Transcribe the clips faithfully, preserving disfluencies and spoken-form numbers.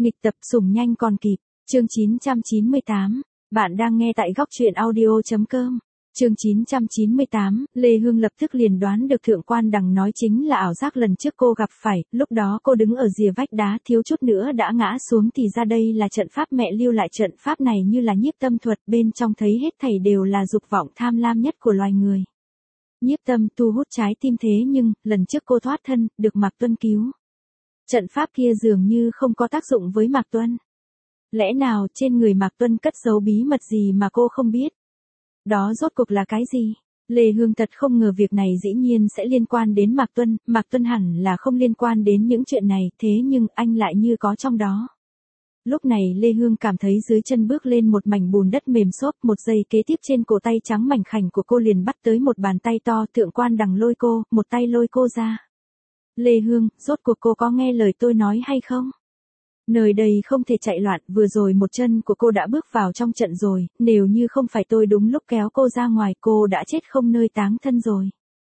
Nghịch tập sủng nhanh còn kịp, chương chín trăm chín mươi tám. Bạn đang nghe tại góc truyện audio.com. Chương chín trăm chín mươi tám, Lê Hương lập tức liền đoán được Thượng Quan Đằng nói chính là ảo giác lần trước cô gặp phải, lúc đó cô đứng ở rìa vách đá thiếu chút nữa đã ngã xuống thì ra đây là trận pháp mẹ lưu lại, trận pháp này như là nhiếp tâm thuật, bên trong thấy hết thảy đều là dục vọng tham lam nhất của loài người. Nhiếp tâm thu hút trái tim, thế nhưng, lần trước cô thoát thân, được Mạc Tuân cứu. Trận pháp kia dường như không có tác dụng với Mạc Tuân. Lẽ nào trên người Mạc Tuân cất giấu bí mật gì mà cô không biết? Đó rốt cuộc là cái gì? Lê Hương thật không ngờ việc này dĩ nhiên sẽ liên quan đến Mạc Tuân, Mạc Tuân hẳn là không liên quan đến những chuyện này, thế nhưng anh lại như có trong đó. Lúc này Lê Hương cảm thấy dưới chân bước lên một mảnh bùn đất mềm xốp, một giây kế tiếp trên cổ tay trắng mảnh khảnh của cô liền bắt tới một bàn tay to. Thượng Quan Đằng lôi cô, một tay lôi cô ra. Lê Hương, rốt cuộc cô có nghe lời tôi nói hay không? Nơi đây không thể chạy loạn, vừa rồi một chân của cô đã bước vào trong trận rồi, nếu như không phải tôi đúng lúc kéo cô ra ngoài cô đã chết không nơi táng thân rồi.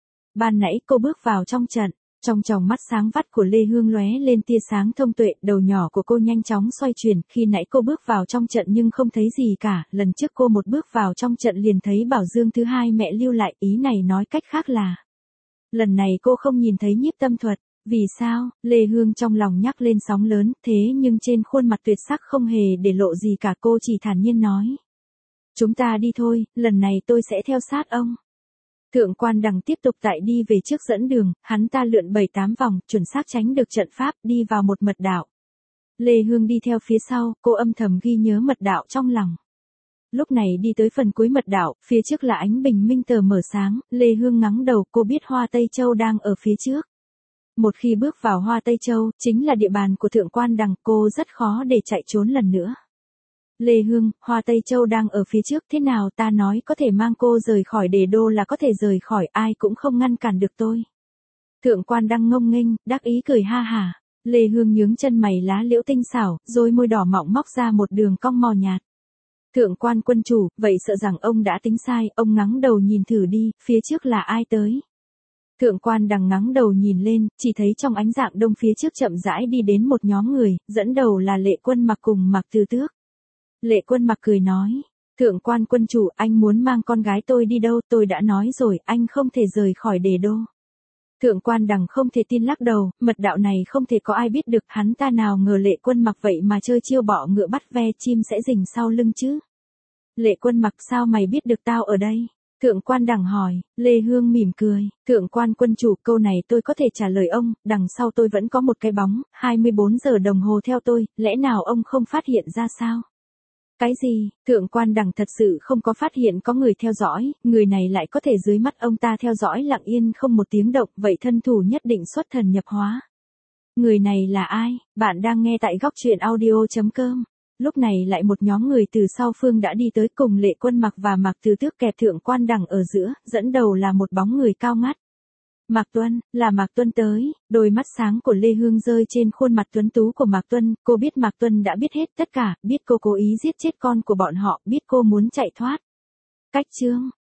Ban nãy cô bước vào trong trận, trong tròng mắt sáng vắt của Lê Hương lóe lên tia sáng thông tuệ, đầu nhỏ của cô nhanh chóng xoay chuyển, khi nãy cô bước vào trong trận nhưng không thấy gì cả, lần trước cô một bước vào trong trận liền thấy bảo dương thứ hai mẹ lưu lại, ý này nói cách khác là lần này cô không nhìn thấy nhiếp tâm thuật. Vì sao? Lê Hương trong lòng nhắc lên sóng lớn, thế nhưng trên khuôn mặt tuyệt sắc không hề để lộ gì cả, cô chỉ thản nhiên nói. Chúng ta đi thôi, lần này tôi sẽ theo sát ông. Thượng Quan Đằng tiếp tục tại đi về trước dẫn đường, hắn ta lượn bảy tám vòng, chuẩn xác tránh được trận pháp, đi vào một mật đạo. Lê Hương đi theo phía sau, cô âm thầm ghi nhớ mật đạo trong lòng. Lúc này đi tới phần cuối mật đạo, phía trước là ánh bình minh tờ mờ sáng, Lê Hương ngẩng đầu, cô biết Hoa Tây Châu đang ở phía trước. Một khi bước vào Hoa Tây Châu, chính là địa bàn của Thượng Quan Đằng, cô rất khó để chạy trốn lần nữa. Lê Hương, Hoa Tây Châu đang ở phía trước, thế nào ta nói có thể mang cô rời khỏi Đế Đô là có thể rời khỏi, ai cũng không ngăn cản được tôi. Thượng Quan Đằng ngông nghênh, đắc ý cười ha hả. Lê Hương nhướng chân mày lá liễu tinh xảo, rồi môi đỏ mọng móc ra một đường cong màu nhạt. Thượng Quan quân chủ, vậy sợ rằng ông đã tính sai, ông ngẩng đầu nhìn thử đi, phía trước là ai tới? Thượng Quan Đằng ngẩng đầu nhìn lên, chỉ thấy trong ánh dạng đông phía trước chậm rãi đi đến một nhóm người, dẫn đầu là Lệ Quân Mặc cùng Mạc Tư Tước. Lệ Quân Mặc cười nói, Thượng Quan quân chủ, anh muốn mang con gái tôi đi đâu, tôi đã nói rồi, anh không thể rời khỏi Đế Đô. Thượng Quan Đằng không thể tin lắc đầu, mật đạo này không thể có ai biết được, hắn ta nào ngờ Lệ Quân Mặc vậy mà chơi chiêu bọ ngựa bắt ve chim sẽ rình sau lưng chứ. Lệ Quân Mặc, sao mày biết được tao ở đây? Thượng Quan Đằng hỏi. Lê Hương mỉm cười, Thượng Quan quân chủ, câu này tôi có thể trả lời ông, đằng sau tôi vẫn có một cái bóng, hai mươi bốn giờ đồng hồ theo tôi, lẽ nào ông không phát hiện ra sao? Cái gì? Thượng Quan Đằng thật sự không có phát hiện có người theo dõi, người này lại có thể dưới mắt ông ta theo dõi lặng yên không một tiếng động, vậy thân thủ nhất định xuất thần nhập hóa. Người này là ai? Bạn đang nghe tại góc truyện audio.com. Lúc này lại một nhóm người từ sau phương đã đi tới, cùng Lệ Quân Mặc và Mạc Tư Tước kẹp Thượng Quan Đằng ở giữa, dẫn đầu là một bóng người cao ngắt. Mạc Tuân, là Mạc Tuân tới, đôi mắt sáng của Lê Hương rơi trên khuôn mặt tuấn tú của Mạc Tuân, cô biết Mạc Tuân đã biết hết tất cả, biết cô cố ý giết chết con của bọn họ, biết cô muốn chạy thoát. Cách chương,